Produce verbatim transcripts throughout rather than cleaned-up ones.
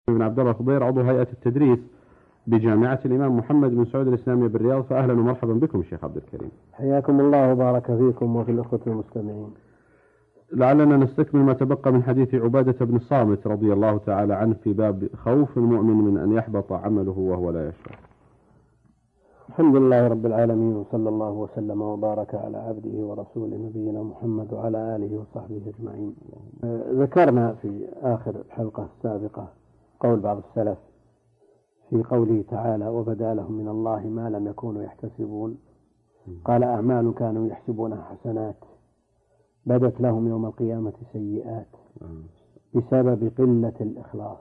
بن عبد الله الخضير عضو هيئة التدريس بجامعة الإمام محمد بن سعود الإسلامية بالرياض، فأهلا ومرحبا بكم الشيخ عبد الكريم. حياكم الله وبارك فيكم وفي الأخوة المستمعين. لعلنا نستكمل ما تبقى من حديث عبادة بن الصامت رضي الله تعالى عنه في باب خوف المؤمن من أن يحبط عمله وهو لا يشعر. الحمد لله رب العالمين، وصلى الله وسلم وبارك على عبده ورسوله نبينا محمد وعلى آله وصحبه أجمعين. ذكرنا في آخر الحلقة السابقة قول بعض السلف في قوله تعالى: وبدا لهم من الله ما لم يكونوا يحتسبون. قال: أعمال كانوا يحسبونها حسنات بدت لهم يوم القيامة سيئات بسبب قلة الإخلاص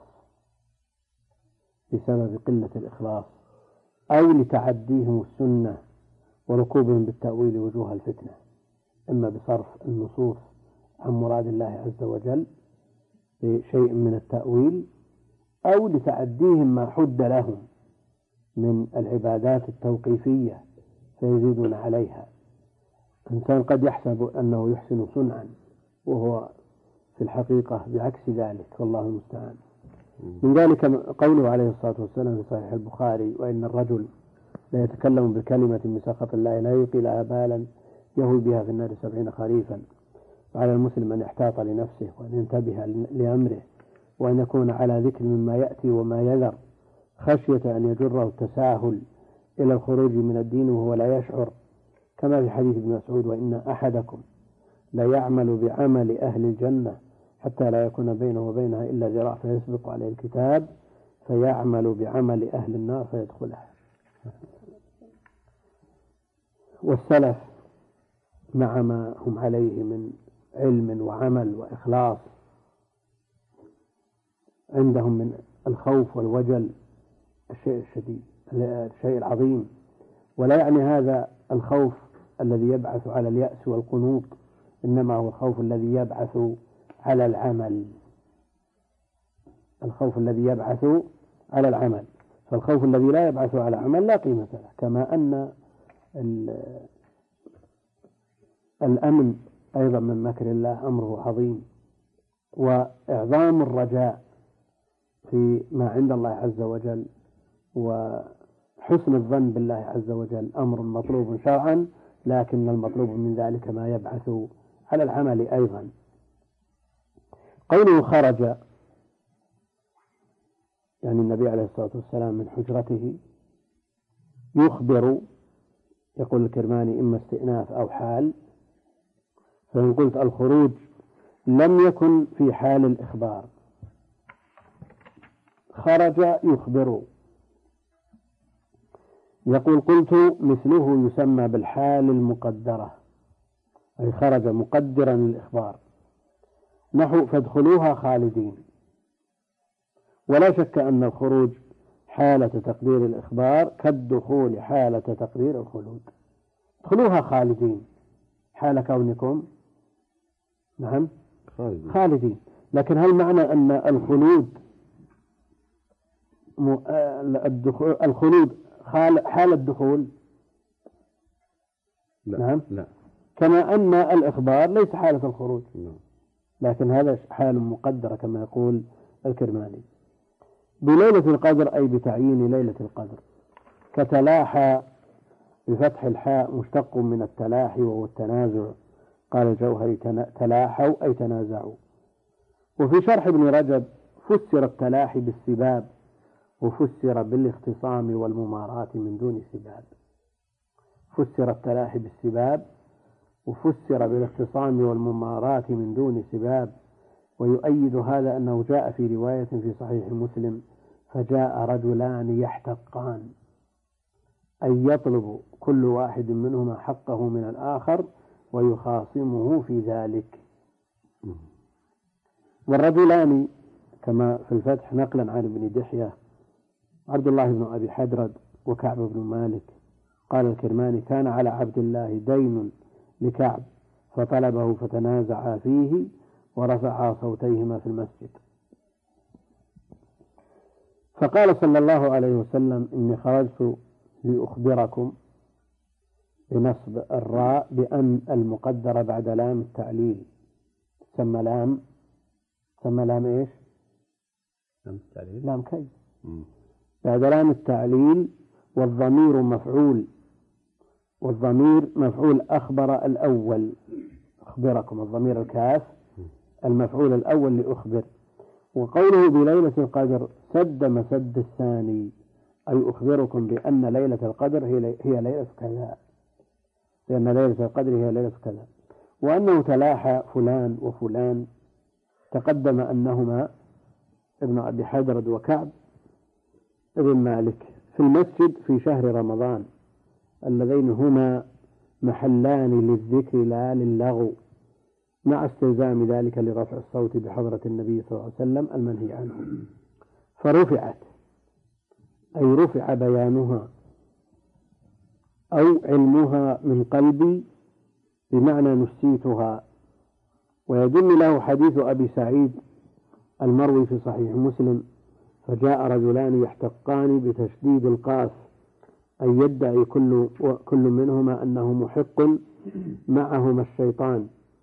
بسبب قلة الإخلاص أو لتعديهم السنة وركوبهم بالتأويل وجوه الفتنة، إما بصرف النصوص عن مراد الله عز وجل بشيء من التأويل، أو لتعديهم ما حد لهم من العبادات التوقيفية فيزيدون عليها. إنسان قد يحسب أنه يحسن صنعا وهو في الحقيقة بعكس ذلك، والله المستعان. من ذلك قوله عليه الصلاة والسلام في صحيح البخاري: وإن الرجل لا يتكلم بكلمة من سخط الله لا يلقي لها بالا يهوي بها في النار سبعين خريفا. وعلى المسلم أن يحتاط لنفسه وأن ينتبه لأمره، وأن يكون على ذكر مما يأتي وما يذر خشية أن يجره التساهل إلى الخروج من الدين وهو لا يشعر، كما في حديث ابن مسعود: وإن أحدكم لا يعمل بعمل أهل الجنة حتى لا يكون بينه وبينها إلا ذراع فيسبق عليه الكتاب فيعمل بعمل أهل النار فيدخلها. والسلف مع ما هم عليه من علم وعمل وإخلاص عندهم من الخوف والوجل الشيء الشديد، الشيء العظيم. ولا يعني هذا الخوف الذي يبعث على اليأس والقنوط، إنما هو الخوف الذي يبعث على العمل الخوف الذي يبعث على العمل فالخوف الذي لا يبعث على عمل لا قيمة له. كما أن الأمن أيضا من مكر الله أمره عظيم، وإعظام الرجاء في ما عند الله عز وجل وحسن الظن بالله عز وجل أمر مطلوب شرعا، لكن المطلوب من ذلك ما يبعث على العمل أيضا. قوله خرج، يعني النبي عليه الصلاة والسلام من حجرته يخبر، يقول الكرماني: إما استئناف أو حال. فإن قلت الخروج لم يكن في حال الإخبار، خرج يخبر. يقول: قلت مثله يسمى بالحال المقدرة، أي خرج مقدرا للإخبار، نحو فادخلوها خالدين. ولا شك أن الخروج حالة تقدير الإخبار كالدخول حالة تقدير الخلود. ادخلوها خالدين حال كونكم نعم خالدين, خالدين. لكن هل معنى أن الخلود الخلود حال الدخول؟ لا. نعم لا. كما أن الإخبار ليس حالة الخروج، لا. لكن هذا حال مقدرة كما يقول الكرماني. بليلة القدر أي بتعيين ليلة القدر، كتلاحى بفتح الحاء مشتق من التلاحي وهو التنازع. قال الجوهري: تلاحوا أي تنازعوا. وفي شرح ابن رجب فسر التلاحي بالسباب، وفسر بالاختصام والمماراة من دون سباب. فسر التلاحي بالسباب وفسر بالاختصام والمماراة من دون سباب. ويؤيد هذا أنه جاء في رواية في صحيح مسلم: فجاء رجلان يحتقان، أي يطلب كل واحد منهما حقه من الآخر ويخاصمه في ذلك. والرجلان كما في الفتح نقلا عن ابن دحية عبد الله بن أبي حدرد وكعب بن مالك. قال الكرماني: كان على عبد الله دين لكعب فطلبه فتنازعا فيه ورفعا صوتيهما في المسجد. فقال صلى الله عليه وسلم: إني خرجت لأخبركم، بنصب الراء بأن المقدر بعد لام التعليل تسمى لام تسمى لام إيش؟ لام التعليل لام كي بعد لام التعليل. والضمير مفعول، والضمير مفعول أخبر الأول، أخبركم الضمير الكاف المفعول الأول لأخبر. وقوله بليلة القدر سد مسد الثاني، أي أخبركم بأن ليلة القدر هي هي ليلة كذا، لأن ليلة القدر هي ليلة كذا. وأنه تلاحى فلان وفلان، تقدم أنهما ابن أبي حدرد وكعب ابن مالك في المسجد في شهر رمضان، اللذين هما محلان للذكر لا للغو، مع استلزام ذلك لرفع الصوت بحضرة النبي صلى الله عليه وسلم المنهي عنه. فرفعت أي رفع بيانها أو علمها من قلبي، بمعنى نسيتها. ويدل له حديث أبي سعيد المروي في صحيح مسلم: فجاء رجلان يحتقان بتشديد القاف، أي يدعي كل, كل منهما أنه محق معهما الشيطان،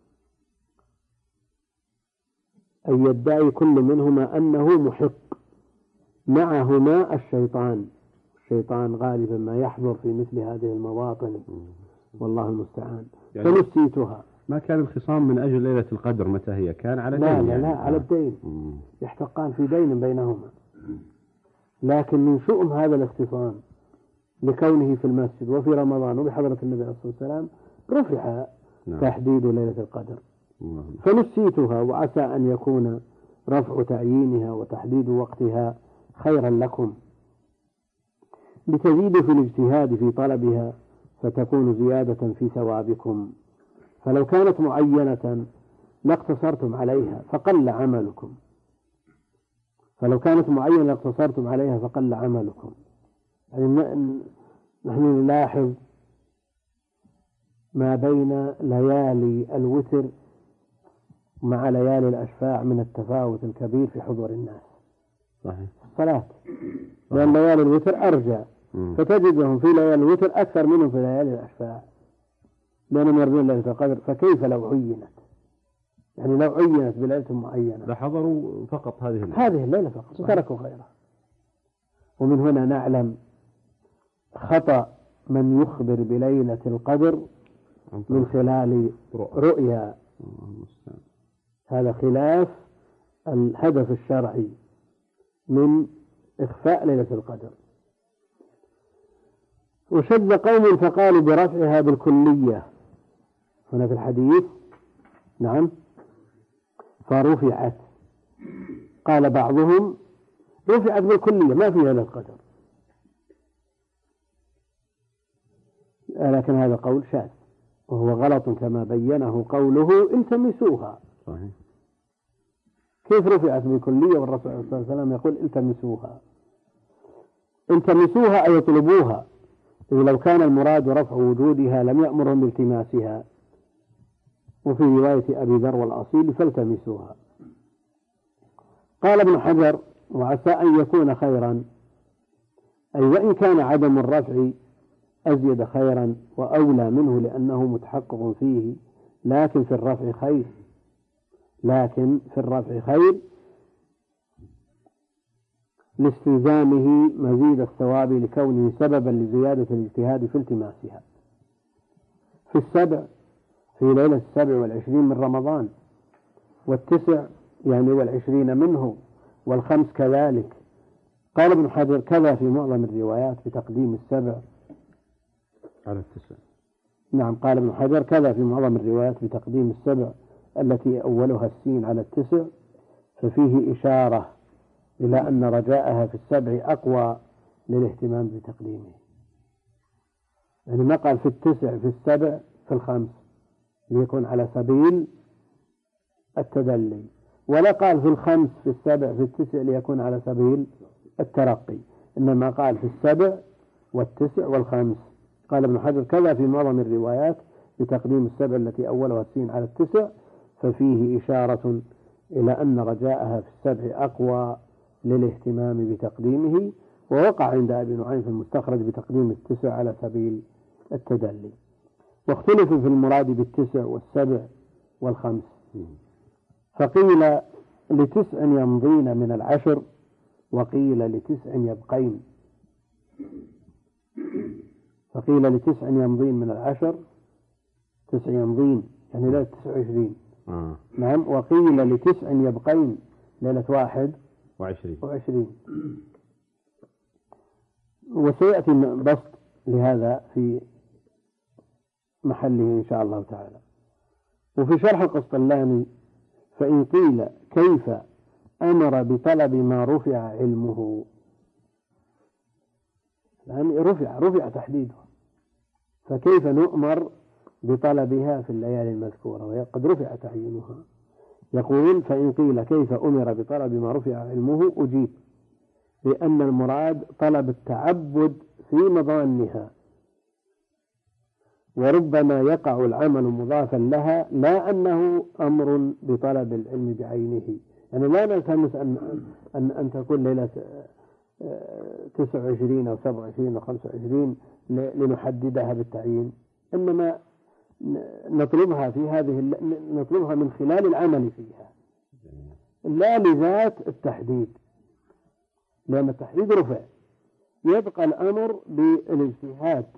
أي يدعي كل منهما أنه محق معهما الشيطان. الشيطان غالبا ما يحضر في مثل هذه المواطن، والله المستعان. يعني فنسيتها. ما كان الخصام من أجل ليلة القدر متى هي؟ كان على لا دين لا يعني. لا على الدين، يحتقان في دين بينهما. لكن من شؤم هذا الاختصام لكونه في المسجد وفي رمضان وبحضرة النبي عليه الصلاة والسلام رفع نعم. تحديد ليلة القدر. نعم. فنسيتها، وعسى أن يكون رفع تعيينها وتحديد وقتها خيرا لكم، لتزيدوا في الاجتهاد في طلبها، فتكون زيادة في ثوابكم. فلو كانت معينة لاقتصرتم عليها فقل عملكم، فلو كانت معينة لاقتصرتم عليها فقل عملكم. يعني نحن نلاحظ ما بين ليالي الوتر مع ليالي الأشفاع من التفاوت الكبير في حضور الناس. صحيح. الصلاة، لأن ليالي الوتر أرجى، فتجدهم في ليالي الوتر أكثر منهم في ليالي الأشفاع، لأنهم يرجون ليلة القدر. فكيف لو عينت؟ يعني لو عينت بليلة معينة لحضروا فقط هذه الليلة، هذه الليلة فقط وتركوا غيرها. ومن هنا نعلم خطأ من يخبر بليلة القدر من خلال رؤيا. هذا خلاف الهدف الشرعي من إخفاء ليلة القدر. وشد قوم فقالوا برفعها بالكلية هنا في الحديث، نعم، فرفعت. قال بعضهم رفعت بالكلية ما فيها ليلة القدر، لكن هذا قول شاذ وهو غلط كما بينه قوله التمسوها. صحيح. كيف رفعت بالكلية والرسول صلى الله عليه وسلم يقول التمسوها؟ التمسوها أي يطلبوها، لو كان المراد رفع وجودها لم يأمرهم بالتماسها. وفي رواية أبي ذر والأصيل فالتمسوها. قال ابن حجر وعسى أن يكون خيرا، أي وإن كان عدم الرفع أزيد خيرا وأولى منه لأنه متحقق فيه، لكن في الرفع خير، لكن في الرفع خير لاستلزامه مزيد الثواب لكونه سببا لزيادة الاجتهاد في التماسها. في السبع، في ليلة السبع والعشرين من رمضان، والتسع يعني والعشرين منه، والخمس كذلك. قال ابن حجر كذا في معظم الروايات بتقديم السبع على التسع. نعم، قال ابن حجر كذا في معظم الروايات بتقديم السبع التي أولها السين على التسع، ففيه إشارة إلى أن رجاءها في السبع أقوى للاهتمام بتقديمه. يعني ما قال في التسع في السبع في الخمس ليكون على سبيل التدلي، ولا قال في الخمس في السبع في التسع ليكون على سبيل الترقي، إنما قال في السبع والتسع والخمس. قال ابن حجر كذا في معظم الروايات بتقديم السبع التي أولها السين على التسع، ففيه إشارة إلى أن رجاءها في السبع أقوى للاهتمام بتقديمه. ووقع عند أبي نعيم في المستخرج بتقديم التسع على سبيل التدلي. واختلف في المراد بالتسع والسبع والخمس، فقيل لتسع يمضين من العشر وقيل لتسع يبقين، فقيل لتسع يمضين من العشر، تسع يمضين يعني ليلة تسع وعشرين. آه. نعم. وقيل لتسع يبقين ليلة واحد وعشرين وعشرين. وسيأتي بسط لهذا في محله إن شاء الله تعالى. وفي شرح القسطلاني فإن قيل كيف أمر بطلب ما رفع علمه، يعني رفع رفع تحديده، فكيف نؤمر بطلبها في الليالي المذكورة وقد رفع تعيينها؟ يقول فإن قيل كيف أمر بطلب ما رفع علمه أجيب بأن المراد طلب التعبد في مظانها، وربما يقع العمل مضافا لها، لا أنه أمر بطلب العلم بعينه. يعني لا نلتمس أن, أن, أن تكون ليلة تسع وعشرين أو سبع وعشرين أو خمس وعشرين لنحددها بالتعيين، إنما نطلبها في هذه نطلبها من خلال العمل فيها لا لذات التحديد، لأن التحديد رفع. يبقى الأمر بالاجتهاد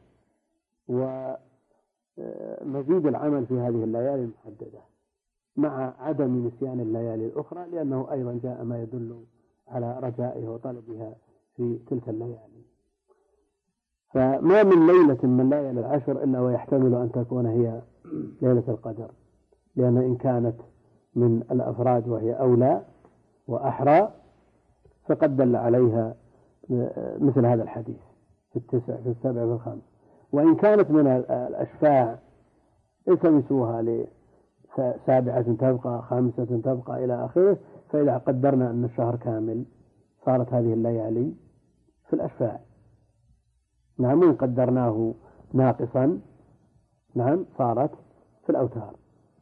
ومزيد العمل في هذه الليالي المحددة مع عدم نسيان الليالي الأخرى، لأنه أيضا جاء ما يدل على رجائها وطلبها في تلك الليالي. فما من ليلة من ليالي العشر إلا ويحتمل أن تكون هي ليلة القدر، لأن إن كانت من الأفراد وهي أولى وأحرى فقد دل عليها مثل هذا الحديث في التسع في السبع في الخمس. وإن كانت من الأشفاع التمسوها لسابعة تبقى، خامسة تبقى إلى آخره، فإذا قدرنا أن الشهر كامل صارت هذه الليالي في الأشفاع. نعم. وإن قدرناه ناقصا نعم صارت في الأوتار.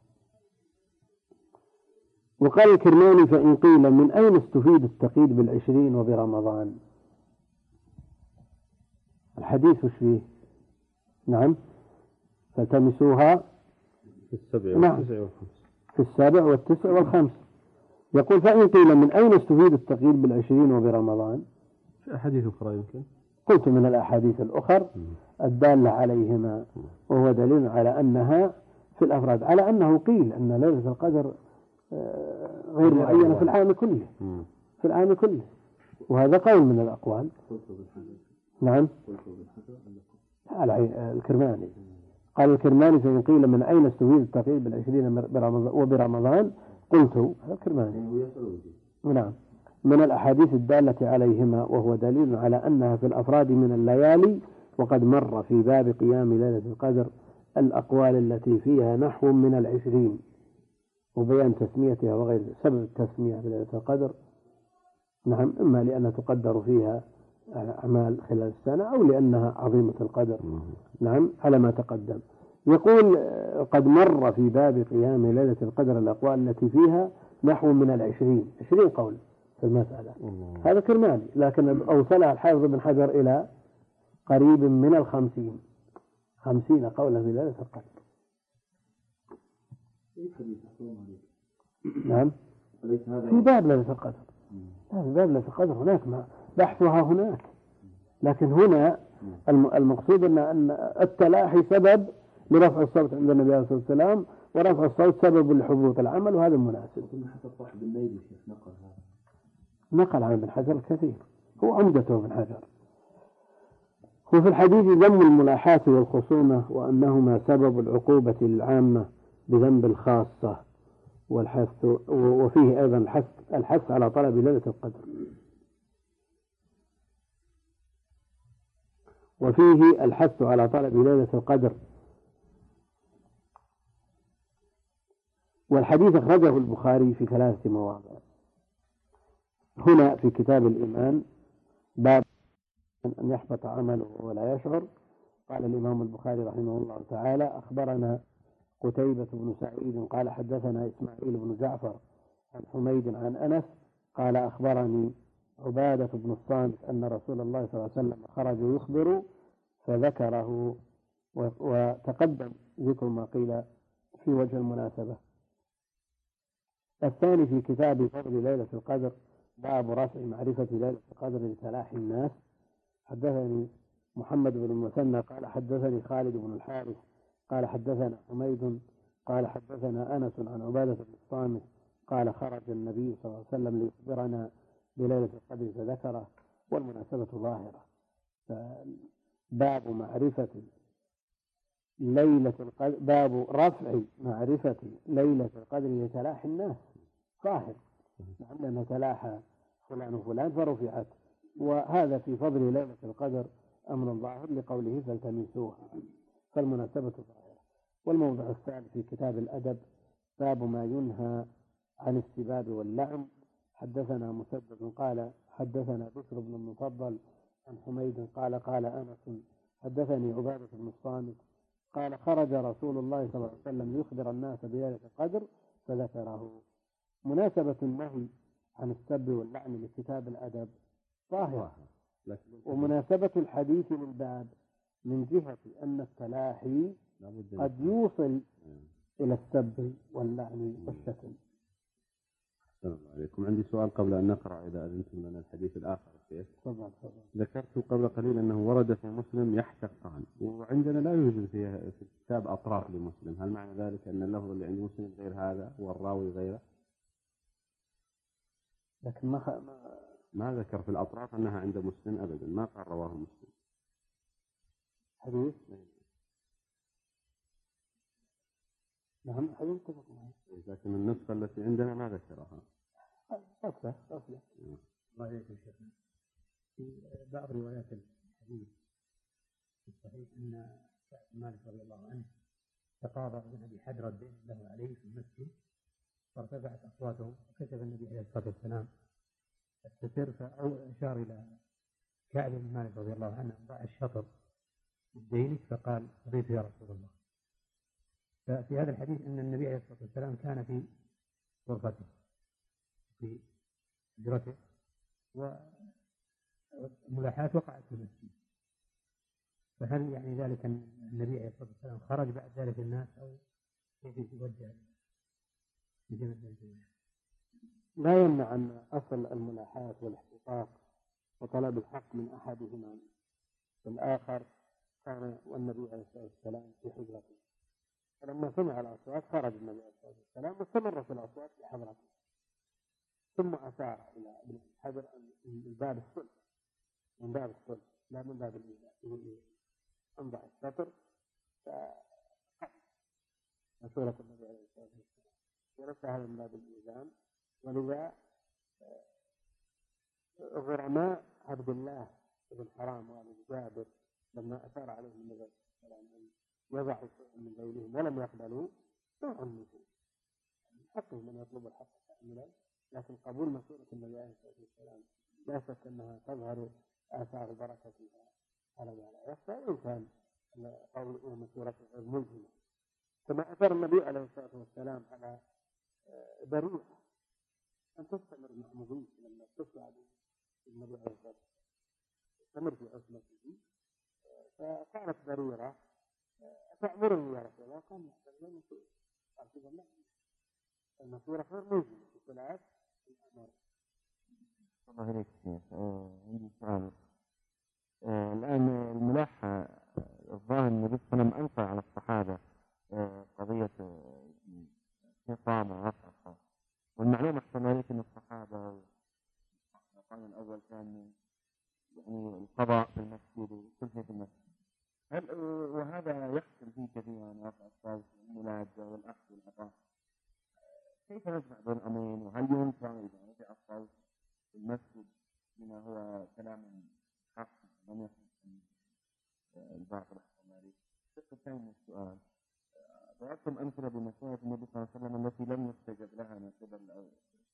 وقال الكرماني فإن قيل من أين استفيد التقييد بالعشرين وبرمضان؟ الحديث وش فيه؟ نعم. فالتمسوها في السبع نعم. والتسع والخمس في السابع والتسع والخمس. يقول فإن قيل من أين استفيد التقييد بالعشرين وبرمضان؟ في أحاديث أخرى يمكن قلت من الأحاديث الأخر الدالة عليهما، وهو دليل على أنها في الأفراد، على أنه قيل أن ليلة القدر غير معينة في العام كله، في العام كله، وهذا قول من الأقوال. نعم. الكرماني قال الكرماني فإن قيل من أين استفيد التقييد بالعشرين وبرمضان؟ قلت هذا الكرماني نعم من الأحاديث الدالة عليهما، وهو دليل على أنها في الأفراد من الليالي، وقد مر في باب قيام ليلة القدر الأقوال التي فيها نحو من العشرين، وبيان تسميتها وغير سبب التسمية بليلة القدر. نعم. إما لأنها تقدر فيها أعمال خلال السنة، أو لأنها عظيمة القدر. نعم. على ما تقدم. يقول قد مر في باب قيام ليلة القدر الأقوال التي فيها نحو من العشرين، عشرين قول في المسألة. هذا كرماني، لكن أوصلها الحافظ بن حجر إلى قريب من الخمسين، خمسين قولا في ليلة القدر. نعم. في باب ليلة القدر، لا في باب ليلة القدر هناك ما بحثها هناك، لكن هنا المقصود أن التلاحي سبب لرفع الصوت عند النبي عليه الصلاة والسلام، ورفع الصوت سبب لحبوط العمل، وهذا المناسب. نقل عن ابن حجر الكثير، هو عمدته ابن حجر. وفي الحديث ذم الملاحاة والخصومة وأنهما سبب العقوبة العامة بذنب الخاصة، والحث وفيه أيضا الحث الحث على طلب ليلة القدر، وفيه الحث على طلب ليلة القدر. والحديث أخرجه البخاري في ثلاثة مواضع. هنا في كتاب الإيمان باب أن يحبط عمله ولا يشعر. قال الإمام البخاري رحمه الله تعالى أخبرنا قتيبة بن سعيد قال حدثنا إسماعيل بن جعفر عن حميد عن أنس قال أخبرني عبادة بن الصامت أن رسول الله صلى الله عليه وسلم خرج يخبر فذكره، وتقدم ذكر ما قيل في وجه المناسبة. الثاني في كتاب فضل ليلة القدر باب رفع معرفة ليلة القدر لتلاحي الناس. حدثني محمد بن المثنى قال حدثني خالد بن الحارث قال حدثنا حميد قال حدثنا أنس عن عبادة بن الصامت قال خرج النبي صلى الله عليه وسلم ليخبرنا بليلة القدر فذكره، والمناسبة ظاهرة. باب معرفة ليلة القدر، باب رفع معرفة ليلة القدر لتلاحي الناس ظاهر، لأن تلاحى فلان وفلان فرفعت، وهذا في فضل ليلة القدر أمر ظاهر لقوله فالتمسوها، فالمناسبة ظاهرة. والموضع الثالث في كتاب الأدب باب ما ينهى عن السباب واللعن. حدثنا مسدد قال حدثنا بشر بن المفضل عن حميد قال قال أنس حدثني عبادة بن الصامت قال خرج رسول الله صلى الله عليه وسلم ليخبر الناس بليلة القدر فذكره. مناسبة النهي عن السب واللعن لكتاب الأدب ظاهرة، ومناسبة الحديث للباب من جهة أن التلاحي قد يوصل إلى السب واللعن والشتم. السلام عليكم. عندي سؤال قبل أن نقرأ إذا أذنتم لنا الحديث الآخر. طبعا طبعا. ذكرت قبل قليل أنه ورد في مسلم يحتقان، وعندنا لا يوجد فيها في الكتاب أطراف لمسلم، هل معنى ذلك أن اللفظ اللي عند مسلم غير هذا والراوي غيره؟ لكن ما ما, ما ذكر في الأطراف أنها عند مسلم أبدا، ما قال رواه مسلم حديث. نعم حديث تفق معه، لكن النسخة التي عندنا ما ذكرها. أصله أصله الله عليكم شيخنا. في بعض روايات الحديث في الصحيح أن كعب بن مالك رضي الله عنه تقاضى ابن أبي حدرة الدين له عليه في المسجد، فارتفعت أصواته، وكتب النبي عليه الصلاة والسلام الستر، فأشار إلى كعب بن مالك رضي الله عنه ضع الشطر بدينك، فقال رضيت يا رسول الله. ففي هذا الحديث أن النبي عليه الصلاة والسلام كان في غرفته في حجرته، وملاحات وقعت في المسجد، فهل يعني ذلك أن النبي عليه الصلاة والسلام خرج بعد ذلك الناس، أو كيف يتوجه؟ لا يمنع أن أصل الملاحات والاحتقاق وطلب الحق من أحدهما والآخر كان والنبي عليه الصلاة والسلام في حجرته، فلما سمع الأصوات خرج النبي عليه الصلاة والسلام واستمر في الأصوات في حضرته، ثم أشار إلى ابن حجر من باب الصلح، من باب الصلح لا من باب الإيذاء، أنضع الستر فسورة النبي عليه الصلاة والسلام وليس هذا من باب الإيذان. ولذا غرماء عبد الله بن حرام وابن جابر لما أشار عليهم النبي عليه الصلاة والسلام أن يضعوا من ذيلهم ولم يقبلوا ما عنفوا، حقهم من يطلب الحق كاملا، لكن قبول مسورة النبي عليه الصلاة والسلام لا شك أنها تظهر آثار بركتها على ما لا يخفى، وإن كان قول مسورته غير ملزمة، كما أثر النبي عليه الصلاة والسلام على بريرة أن تستمر مع مضيف لما تسعد النبي عليه الصلاة والسلام تستمر في عصمته، فقالت بريرة تأمرني يا رسول الله؟ قال لا مسورة، قال كذا لا، المسورة غير ملزمة في ثلاث الأمر. الله عليك شيخ. عندي سؤال. الآن الملاح الظاهر أن النبي صلى الله عليه وسلم أنكر على الصحابة قضية نظام ورفع الصوت، والمعلومة احتمالية أن الصحابة القرن الأول كان يعني القضاء في المسجد وكل شيء في المسجد، هل وهذا يحصل فيه كثيرا رفع الصوت والملاجة والأخذ والعطاء، كيف نجمع بين الأمرين؟ وهل ينفع إذا رفع الصوت في المسجد بما هو كلام حق لم يكن البعض الاحتمالي؟ الشق الثاني من السؤال، ضربتم أمثلة بمسائل النبي صلى الله عليه وسلم التي لم يستجب لها من قبل الصحابة.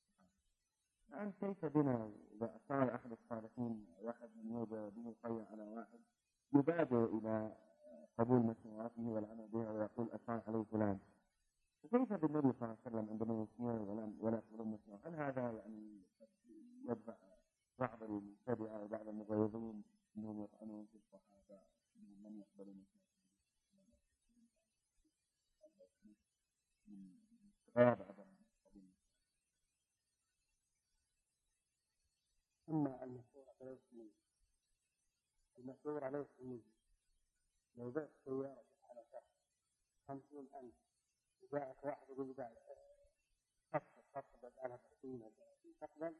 الآن كيف بنا إذا أصار أحد الصالحين واحد من يوجد به قوي على واحد يبادر إلى قبول مشروعاته والعمل بها ويقول أصار عليه فلان، فكيف بالنبي صلى الله عليه وسلم عندما يسير ولا يقبل مشروع؟ هل هذا يعني يدفع بعض المتبعة وبعض المغيظين أنهم يطعنون في الصحابة أنهم لم يقبلوا مشروع من غاب عدم قبول؟ أما المشهورة فليس منه، المشهورة ليس منه. لو بعت سيارة على شهر خمسين ألف وجاءك واحد يقول لي خفض خفض على خمسين تقبل؟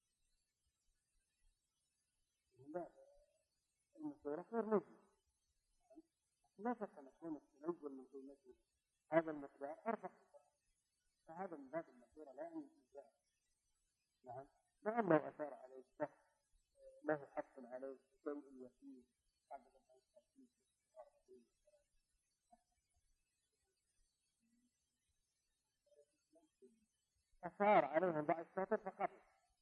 لا، المشهورة غير مجزي. لا شك أن يكون التنزل من كل مجزي هذا المقدار أرفع، فهذا من باب المشهورة لا يعني الإجزاء. نعم، نعم، لو أثار عليه شخص له حق عليه شيء يسير قبل أن يستطيع أثار عليهم بعد الساتر فقط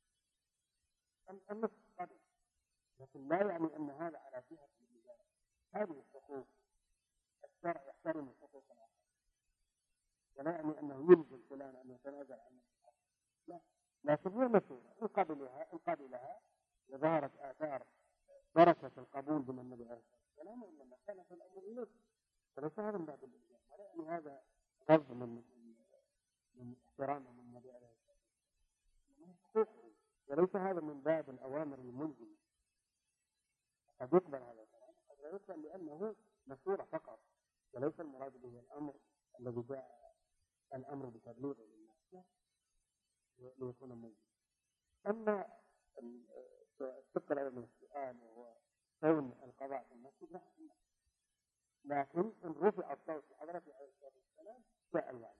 النصف قبل، لكن لا يعني أن هذا على جهة الإجزاء. هذه الحقوق الشرع يحترم الحقوق الآخر، ولا يعني أنه يلزم فلان أن يتنازل عنه، لا، لكن هي مسؤولة إن قبلها إن قبلها وظهرت آثار بركة القبول من النبي عليه الصلاة والسلام، إنما كان في الأمر إليه، فليس هذا من باب الإجزاء، ولا يعني هذا غض من من احترامه من النبي عليه الصلاة والسلام، من حقوقه، وليس هذا من باب الأوامر الملزمة. قد يقبل هذا الكلام، قد لا يقبل لأنه مشورة فقط، وليس المراد به الأمر الذي جاء الأمر بتبليغه للناس ليكون ملزما. أما الشق الأول من السؤال وهو كون القضاء في المسجد لا، لكن إن رفع الصوت بحضرته عليه الصلاة والسلام جاء الوعي.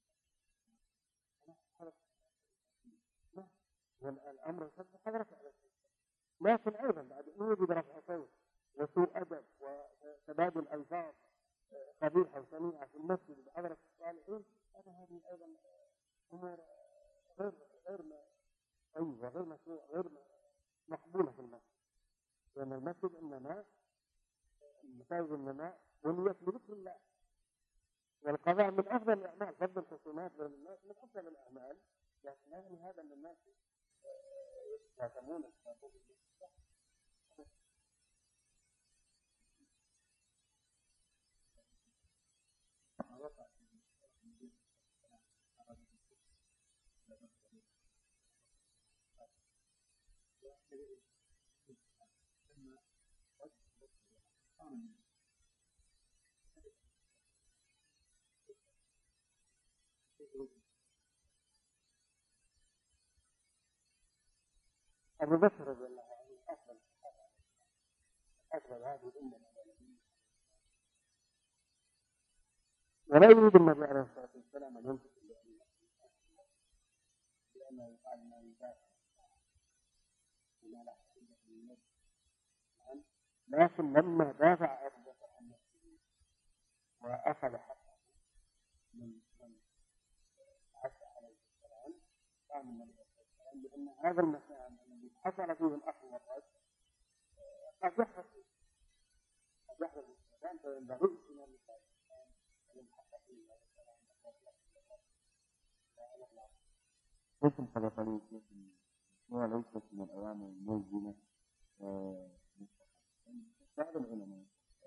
والأمر يصدق حضرته عليه الصلاة والسلام، لكن أيضا بعد أن يوجد رفع صوت وسوء أدب وتبادل ألفاظ قبيحة وسميعة في المسجد بحضرة الصالحين، هذا هذه أيضا أمور غير غير طيبة، غير مشروع، غير مقبولة في المسجد. لأن المسجد إنما المساجد إنما بنيت لذكر الله، والقضاء من أفضل الأعمال، فضل الخصومات بين الناس من أفضل الأعمال، لكن يعني هذا من الناس يتهمون الصابون. أبو بكر رضي الله عنه أفضل أفضل هذه الأمة، ولا يريد النبي عليه الصلاة والسلام أن ينفق لأنه يقال ما يدافع وما لا حديث من النبي، لكن لما دافع أبو بكر عن نفسه وأخذ حقه من من عسى عليه السلام قام النبي عليه الصلاة والسلام لأن هذا المكان الذي حصل فيه الأخذ والرد قد يحدث قد يحدث الإنسان، فينبغي اجتناب الإنسان للحق فيه عليه السلام. لكن حدث لي هو ليست من الأوامر الملزمة. بعض العلماء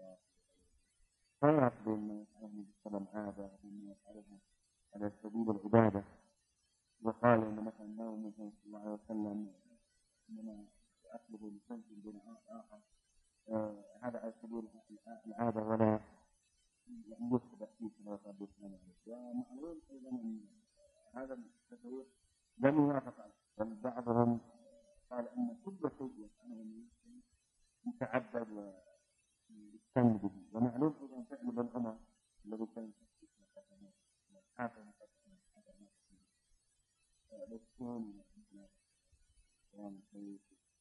فرق بين أهل السلام عادة وبين يفعلها على سبيل العبادة، وقال إن مثلا النوم صلى الله عليه وسلم إنما أخذه لسنة بين آخر هذا على سبيل العادة ولا يصبح فيه كما قال بسم ومعلوم أيضا أن هذا التسويق لم يوافق عليه، بل بعضهم قال أن كل شيء يفعله متعبد ويستند به، ومعلوم أيضا فعل ابن عمر الذي كان يستند حافظ مقدمة حافظ مقدمة لسون وقام سيد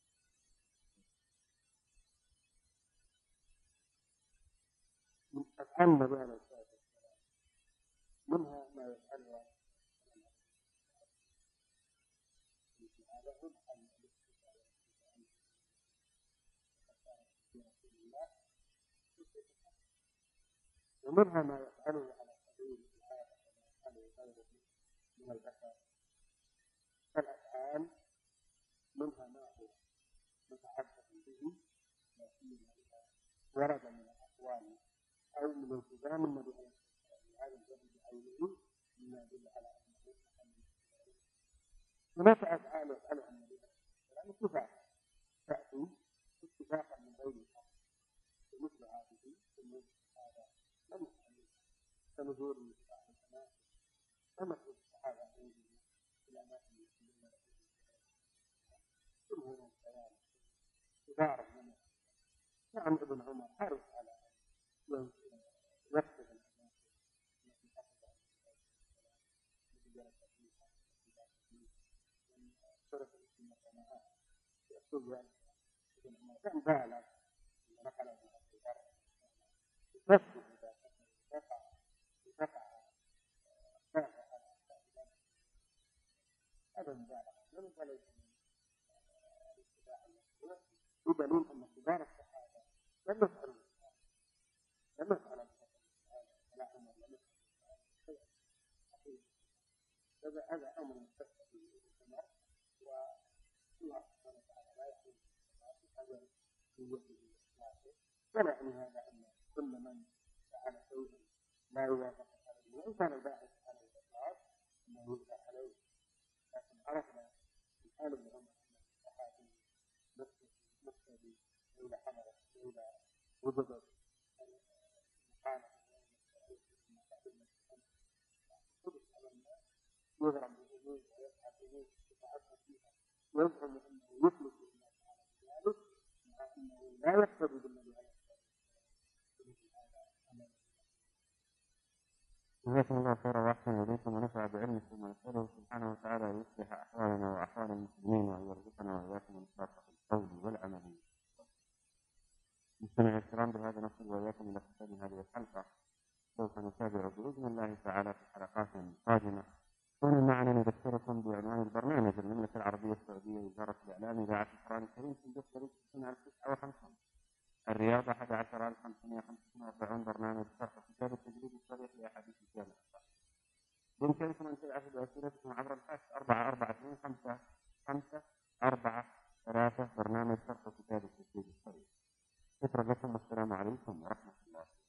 من أفعال النبي عليه الصلاة والسلام منها ما يفعلها ومنها ما يفعله على سبيل العادة كما يفعله غيره من الأفعال. فالأفعال منها ما هو متعبد به ورد من الأقوال أو من التزام النبي عليه الصلاة والسلام هذا الجانب بعينه مما يدل على أنه هناك أفعال يفعلها النبي عليه الصلاة والسلام اتفاقا، كنزول المصباح السماء ومسجد الصحابة في الأماكن المسلمين كل هنا الكلام يبارك منه. نعم ابن عمر حرص على يكتب الأماكن التي حفظ عليها التي جلس فيها من شرف المجتمعات يكتب ذلك ابن عمر كان بالغ نقل من الكبار يكتب إذا تقع تقع تقع هذا مبالغة لم يبالغ بدليل أن كبار الصحابة لم يفعلوا لم يفعلوا ولا عمر لم يفعلوا شيئا هذا هذا أمر مستقبل في العمر والله سبحانه وتعالى لا يحول هذا في وجهه ولا يعني هذا أن كل من فعل شيئا لا يوافق عليه وإن كان الباحث على الإطلاق أنه يوافق عليه لكن عرفنا في حال ابن عمر أن الصحابي مستدي إلى حملة إلى وجبت المقامة يضرب بالأذون ويسعى بالأذون يتعبد فيها ويزعم أنه يخلص الله تعالى بذلك مع أنه لا يقتضي بالنبي عليه الصلاة والسلام. جزاكم الله خيرا وأحسن إليكم ونفع بعلمكم ونسأله سبحانه وتعالى أن يصلح أحوالنا وأحوال المسلمين وأن يرزقنا وإياكم الإخلاص في القول والعمل. مستمعي الكرام بهذا نصل وإياكم إلى ختام هذه الحلقة. سوف نتابع بإذن الله تعالى في حلقات قادمة. كونوا معنا نذكركم بعنوان البرنامج المملكة العربية السعودية وزارة الإعلام إذاعة القرآن الكريم في الدفتر سنة ألف وتسعمائة وخمسين. الرياض أحد عشر ألف وخمسمائة وخمسة وأربعين برنامج شرح كتاب التجريد الصريح لأحاديث الجامع الصحيح. بإمكانكم أن تبعثوا بأسئلتكم عبر الفاكس أربعة أربعة اثنين خمسة خمسة أربعة ثلاثة برنامج شرح كتاب التجريد الصريح. شكرا لكم والسلام عليكم ورحمة الله.